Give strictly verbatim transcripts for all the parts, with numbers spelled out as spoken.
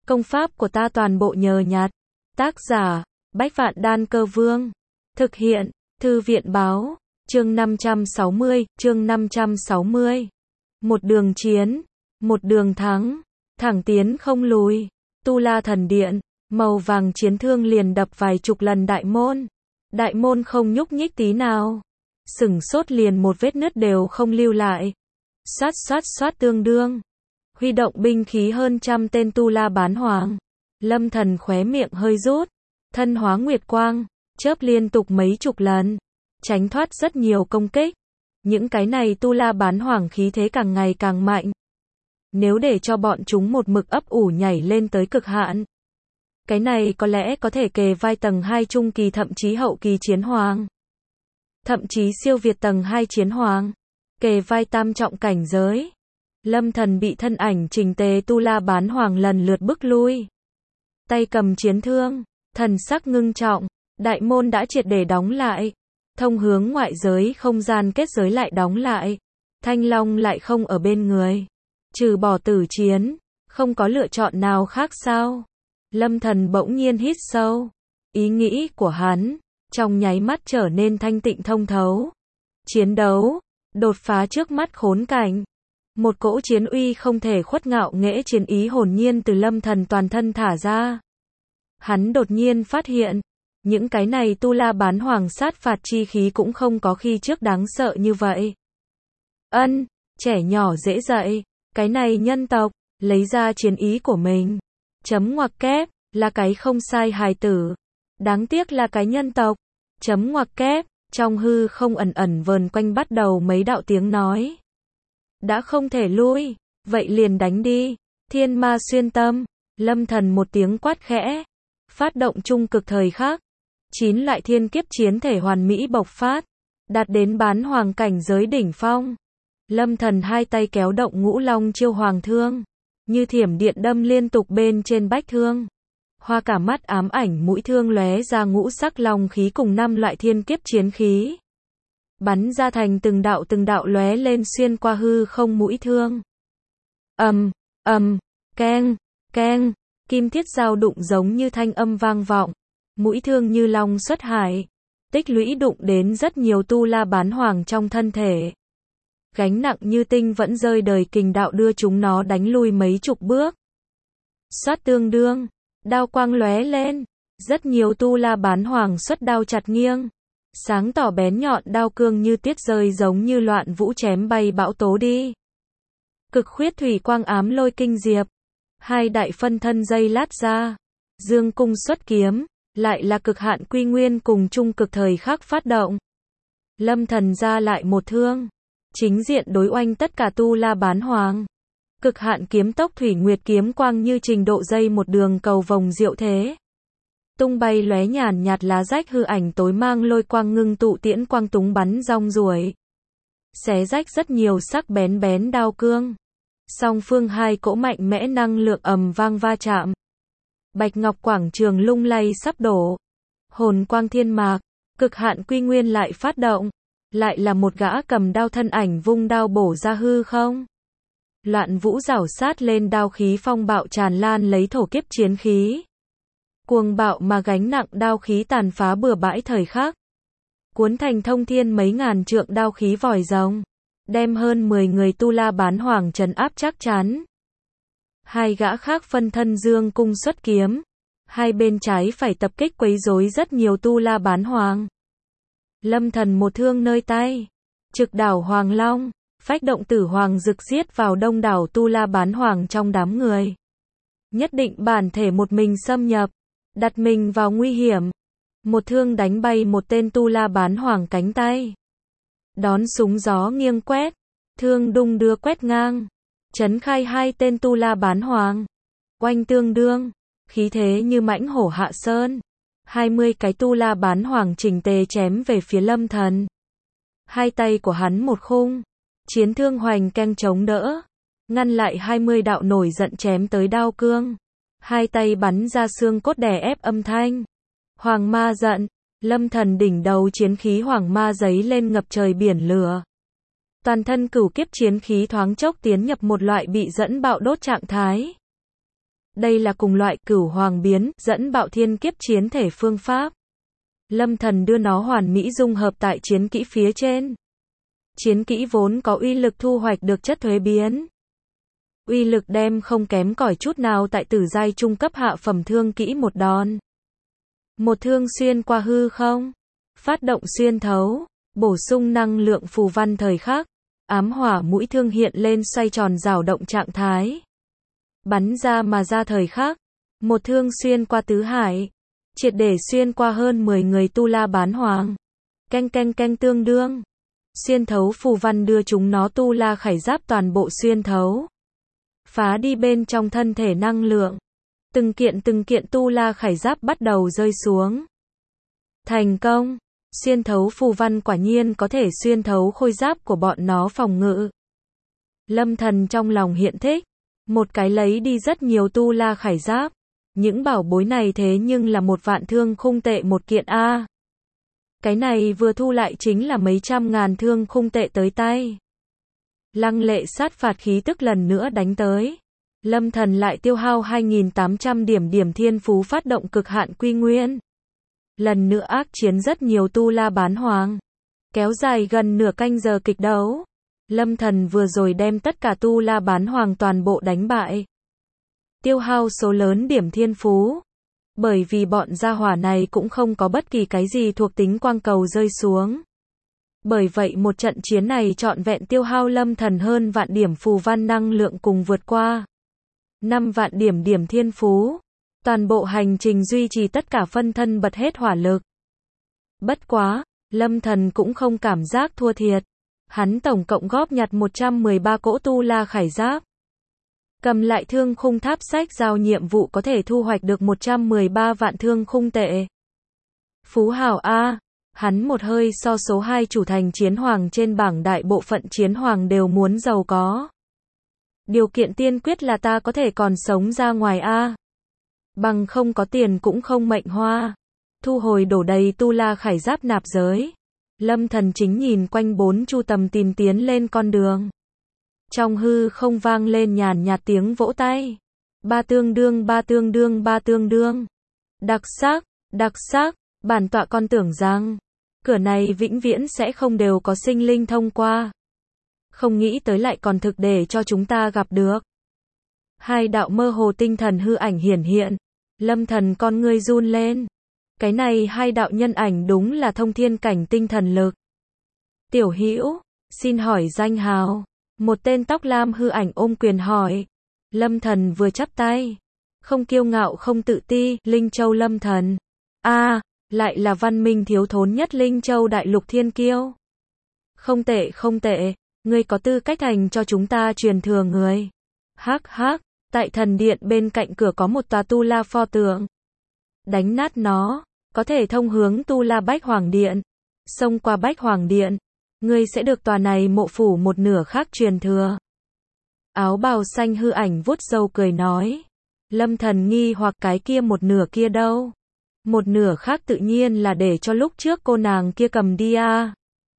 Công pháp của ta toàn bộ nhờ nhặt. Tác giả, Bách Vạn Đan Cơ Vương. Thực hiện, Thư viện Báo. Chương năm trăm sáu mươi, chương năm trăm sáu mươi. Một đường chiến, một đường thắng, thẳng tiến không lùi. Tu La Thần Điện, màu vàng chiến thương liền đập vài chục lần đại môn. Đại môn không nhúc nhích tí nào. Sửng sốt liền một vết nứt đều không lưu lại. Xoát xoát xoát tương đương. Huy động binh khí hơn trăm tên tu la bán hoàng. Lâm Thần khóe miệng hơi rút. Thân hóa nguyệt quang, chớp liên tục mấy chục lần. Tránh thoát rất nhiều công kích. Những cái này tu la bán hoàng khí thế càng ngày càng mạnh. Nếu để cho bọn chúng một mực ấp ủ nhảy lên tới cực hạn. Cái này có lẽ có thể kề vai tầng hai trung kỳ thậm chí hậu kỳ chiến hoàng. Thậm chí siêu việt tầng hai chiến hoàng. Kề vai tam trọng cảnh giới. Lâm Thần bị thân ảnh trình tề tu la bán hoàng lần lượt bức lui. Tay cầm chiến thương, thần sắc ngưng trọng, đại môn đã triệt để đóng lại. Thông hướng ngoại giới không gian kết giới lại đóng lại. Thanh Long lại không ở bên người. Trừ bỏ tử chiến, không có lựa chọn nào khác sao? Lâm Thần bỗng nhiên hít sâu. Ý nghĩ của hắn, trong nháy mắt trở nên thanh tịnh thông thấu. Chiến đấu, đột phá trước mắt khốn cảnh. Một cỗ chiến uy không thể khuất ngạo nghễ chiến ý hồn nhiên từ Lâm Thần toàn thân thả ra. Hắn đột nhiên phát hiện, những cái này tu la bán hoàng sát phạt chi khí cũng không có khi trước đáng sợ như vậy. Ân, trẻ nhỏ dễ dạy, cái này nhân tộc, lấy ra chiến ý của mình. Chấm ngoặc kép, là cái không sai hài tử. Đáng tiếc là cái nhân tộc. Chấm ngoặc kép, trong hư không ẩn ẩn vờn quanh bắt đầu mấy đạo tiếng nói. Đã không thể lui, vậy liền đánh đi. Thiên ma xuyên tâm, Lâm Thần một tiếng quát khẽ. Phát động trung cực thời khắc. Chín loại thiên kiếp chiến thể hoàn mỹ bộc phát. Đạt đến bán hoàng cảnh giới đỉnh phong. Lâm Thần hai tay kéo động ngũ long chiêu hoàng thương. Như thiểm điện đâm liên tục bên trên bách thương. Hoa cả mắt ám ảnh mũi thương lóe ra ngũ sắc long khí cùng năm loại thiên kiếp chiến khí. Bắn ra thành từng đạo từng đạo lóe lên xuyên qua hư không mũi thương. Ầm, ầm, keng, keng, kim thiết dao đụng giống như thanh âm vang vọng. Mũi thương như long xuất hải. Tích lũy đụng đến rất nhiều tu la bán hoàng trong thân thể. Gánh nặng như tinh vẫn rơi đời kình đạo đưa chúng nó đánh lui mấy chục bước. Xoát tương đương, đao quang lóe lên, rất nhiều tu la bán hoàng xuất đao chặt nghiêng. Sáng tỏ bén nhọn đao cương như tiết rơi giống như loạn vũ chém bay bão tố đi. Cực khuyết thủy quang ám lôi kinh diệp. Hai đại phân thân dây lát ra. Dương cung xuất kiếm, lại là cực hạn quy nguyên cùng trung cực thời khắc phát động. Lâm Thần ra lại một thương. Chính diện đối oanh tất cả tu la bán hoàng. Cực hạn kiếm tốc thủy nguyệt kiếm quang như trình độ dây một đường cầu vồng diệu thế. Tung bay lóe nhàn nhạt lá rách hư ảnh tối mang lôi quang ngưng tụ tiễn quang túng bắn rong ruổi. Xé rách rất nhiều sắc bén bén đao cương. Song phương hai cỗ mạnh mẽ năng lượng ầm vang va chạm. Bạch ngọc quảng trường lung lay sắp đổ. Hồn quang thiên mạc, cực hạn quy nguyên lại phát động. Lại là một gã cầm đao thân ảnh vung đao bổ ra hư không. Loạn vũ rảo sát lên đao khí phong bạo tràn lan lấy thổ kiếp chiến khí. Cuồng bạo mà gánh nặng đao khí tàn phá bừa bãi thời khắc. Cuốn thành thông thiên mấy ngàn trượng đao khí vòi rồng. Đem hơn mười người tu la bán hoàng trấn áp chắc chắn. Hai gã khác phân thân dương cung xuất kiếm. Hai bên trái phải tập kích quấy rối rất nhiều tu la bán hoàng. Lâm Thần một thương nơi tay. Trực đảo hoàng long. Phách động tử hoàng rực giết vào đông đảo tu la bán hoàng trong đám người. Nhất định bản thể một mình xâm nhập. Đặt mình vào nguy hiểm. Một thương đánh bay một tên tu la bán hoàng cánh tay. Đón súng gió nghiêng quét. Thương đung đưa quét ngang. Chấn khai hai tên tu la bán hoàng. Oanh tương đương. Khí thế như mãnh hổ hạ sơn. Hai mươi cái tu la bán hoàng chỉnh tề chém về phía Lâm Thần. Hai tay của hắn một khung. Chiến thương hoành keng chống đỡ. Ngăn lại hai mươi đạo nổi giận chém tới đao cương. Hai tay bắn ra xương cốt đè ép âm thanh. Hoàng ma giận. Lâm Thần đỉnh đầu chiến khí hoàng ma giấy lên ngập trời biển lửa. Toàn thân cửu kiếp chiến khí thoáng chốc tiến nhập một loại bị dẫn bạo đốt trạng thái. Đây là cùng loại cửu hoàng biến, dẫn bạo thiên kiếp chiến thể phương pháp. Lâm Thần đưa nó hoàn mỹ dung hợp tại chiến kỹ phía trên. Chiến kỹ vốn có uy lực thu hoạch được chất thuế biến. Uy lực đem không kém cỏi chút nào tại tử giai trung cấp hạ phẩm thương kỹ một đòn. Một thương xuyên qua hư không. Phát động xuyên thấu. Bổ sung năng lượng phù văn thời khắc. Ám hỏa mũi thương hiện lên xoay tròn dao động trạng thái. Bắn ra mà ra thời khắc. Một thương xuyên qua tứ hải. Triệt để xuyên qua hơn mười người tu la bán hoàng. Canh canh canh tương đương. Xuyên thấu phù văn đưa chúng nó tu la khải giáp toàn bộ xuyên thấu. Phá đi bên trong thân thể năng lượng. Từng kiện từng kiện tu la khải giáp bắt đầu rơi xuống. Thành công. Xuyên thấu phù văn quả nhiên có thể xuyên thấu khôi giáp của bọn nó phòng ngự. Lâm Thần trong lòng hiện thích. Một cái lấy đi rất nhiều tu la khải giáp. Những bảo bối này thế nhưng là một vạn thương khung tệ một kiện a. Cái này vừa thu lại chính là mấy trăm ngàn thương khung tệ tới tay. Lăng lệ sát phạt khí tức lần nữa đánh tới. Lâm Thần lại tiêu hao hai nghìn tám trăm điểm điểm thiên phú phát động cực hạn quy nguyên. Lần nữa ác chiến rất nhiều tu la bán hoàng. Kéo dài gần nửa canh giờ kịch đấu. Lâm Thần vừa rồi đem tất cả tu la bán hoàng toàn bộ đánh bại. Tiêu hao số lớn điểm thiên phú. Bởi vì bọn gia hỏa này cũng không có bất kỳ cái gì thuộc tính quang cầu rơi xuống. Bởi vậy một trận chiến này trọn vẹn tiêu hao Lâm Thần hơn vạn điểm phù văn năng lượng cùng vượt qua năm vạn điểm điểm thiên phú. Toàn bộ hành trình duy trì tất cả phân thân bật hết hỏa lực. Bất quá, Lâm Thần cũng không cảm giác thua thiệt. Hắn tổng cộng góp nhặt một trăm mười ba cỗ tu la khải giáp. Cầm lại thương khung tháp sách giao nhiệm vụ có thể thu hoạch được một trăm mười ba vạn thương khung tệ. Phú hảo A, hắn một hơi so số hai chủ thành chiến hoàng trên bảng đại bộ phận chiến hoàng đều muốn giàu có. Điều kiện tiên quyết là ta có thể còn sống ra ngoài A. Bằng không có tiền cũng không mệnh hoa. Thu hồi đổ đầy tu la khải giáp nạp giới. Lâm Thần chính nhìn quanh bốn chu tầm tìm tiến lên con đường. Trong hư không vang lên nhàn nhạt tiếng vỗ tay. Ba tương đương ba tương đương ba tương đương. Đặc sắc, đặc sắc, bản tọa con tưởng rằng cửa này vĩnh viễn sẽ không đều có sinh linh thông qua. Không nghĩ tới lại còn thực để cho chúng ta gặp được. Hai đạo mơ hồ tinh thần hư ảnh hiển hiện. Lâm Thần con ngươi run lên. Cái này hai đạo nhân ảnh đúng là thông thiên cảnh tinh thần lực. Tiểu Hữu, xin hỏi danh hào. Một tên tóc lam hư ảnh ôm quyền hỏi. Lâm Thần vừa chắp tay. Không kiêu ngạo không tự ti, Linh Châu Lâm Thần. A, à, lại là văn minh thiếu thốn nhất Linh Châu đại lục thiên kiêu. Không tệ không tệ, ngươi có tư cách thành cho chúng ta truyền thừa người. Hắc hắc, tại thần điện bên cạnh cửa có một tòa tu la pho tượng. Đánh nát nó, có thể thông hướng tu la Bách Hoàng Điện. Xông qua Bách Hoàng Điện, ngươi sẽ được tòa này mộ phủ một nửa khác truyền thừa. Áo bào xanh hư ảnh vuốt râu cười nói. Lâm Thần nghi hoặc cái kia một nửa kia đâu? Một nửa khác tự nhiên là để cho lúc trước cô nàng kia cầm đi à.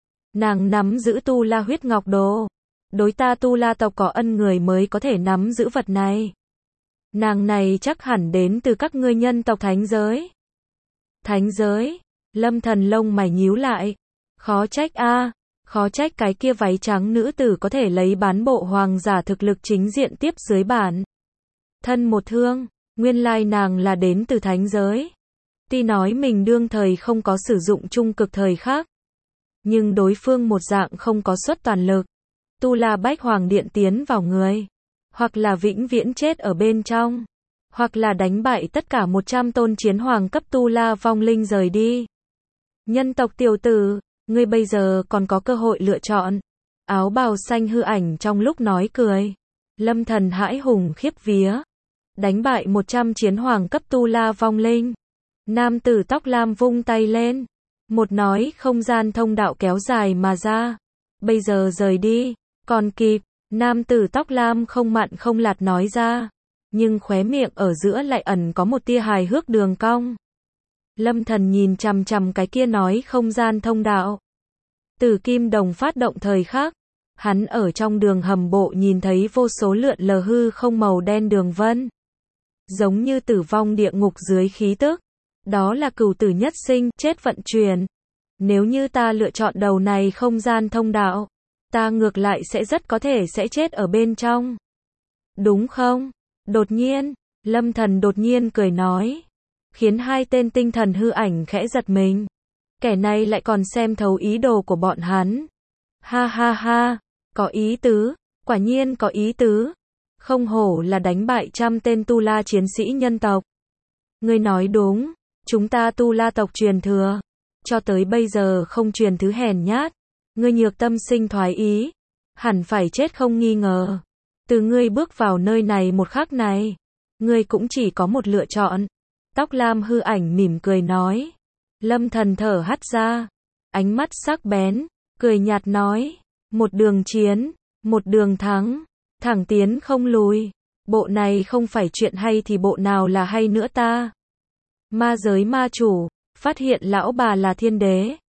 Nàng nắm giữ tu la huyết ngọc đồ. Đối ta tu la tộc có ân người mới có thể nắm giữ vật này. Nàng này chắc hẳn đến từ các ngươi nhân tộc thánh giới. Thánh giới? Lâm Thần lông mày nhíu lại. Khó trách a, à, khó trách cái kia váy trắng nữ tử có thể lấy bán bộ hoàng giả thực lực chính diện tiếp dưới bản. Thân một thương, nguyên lai nàng là đến từ thánh giới. Tuy nói mình đương thời không có sử dụng trung cực thời khác, nhưng đối phương một dạng không có xuất toàn lực. Tu la Bách Hoàng Điện tiến vào người, hoặc là vĩnh viễn chết ở bên trong, hoặc là đánh bại tất cả một trăm tôn chiến hoàng cấp tu la vong linh rời đi. Nhân tộc tiểu tử, ngươi bây giờ còn có cơ hội lựa chọn. Áo bào xanh hư ảnh trong lúc nói cười. Lâm Thần hãi hùng khiếp vía. Đánh bại một trăm chiến hoàng cấp tu la vong linh. Nam tử tóc lam vung tay lên. Một nói không gian thông đạo kéo dài mà ra. Bây giờ rời đi, còn kịp. Nam tử tóc lam không mặn không lạt nói ra. Nhưng khóe miệng ở giữa lại ẩn có một tia hài hước đường cong. Lâm Thần nhìn chằm chằm cái kia nói không gian thông đạo. Từ kim đồng phát động thời khắc, hắn ở trong đường hầm bộ nhìn thấy vô số lượn lờ hư không màu đen đường vân. giống như tử vong địa ngục dưới khí tức. Đó là cửu tử nhất sinh, chết vận chuyển. Nếu như ta lựa chọn đầu này không gian thông đạo, ta ngược lại sẽ rất có thể sẽ chết ở bên trong. Đúng không? Đột nhiên, Lâm Thần đột nhiên cười nói, khiến hai tên tinh thần hư ảnh khẽ giật mình. Kẻ này lại còn xem thấu ý đồ của bọn hắn. Ha ha ha, có ý tứ, quả nhiên có ý tứ. Không hổ là đánh bại trăm tên tu la chiến sĩ nhân tộc. Ngươi nói đúng, chúng ta tu la tộc truyền thừa, cho tới bây giờ không truyền thứ hèn nhát. Ngươi nhược tâm sinh thoái ý, hẳn phải chết không nghi ngờ. Từ ngươi bước vào nơi này một khắc này, ngươi cũng chỉ có một lựa chọn. Tóc lam hư ảnh mỉm cười nói. Lâm Thần thở hắt ra, ánh mắt sắc bén, cười nhạt nói, một đường chiến, một đường thắng, thẳng tiến không lùi. Bộ này không phải chuyện hay thì bộ nào là hay nữa ta? Ma giới ma chủ, phát hiện lão bà là thiên đế.